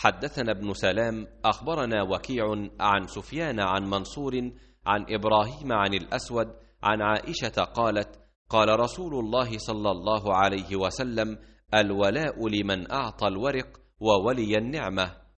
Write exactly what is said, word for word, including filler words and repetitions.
حدثنا ابن سلام أخبرنا وكيع عن سفيان عن منصور عن إبراهيم عن الأسود عن عائشة قالت: قال رسول الله صلى الله عليه وسلم: الولاء لمن أعطى الورق وولي النعمة.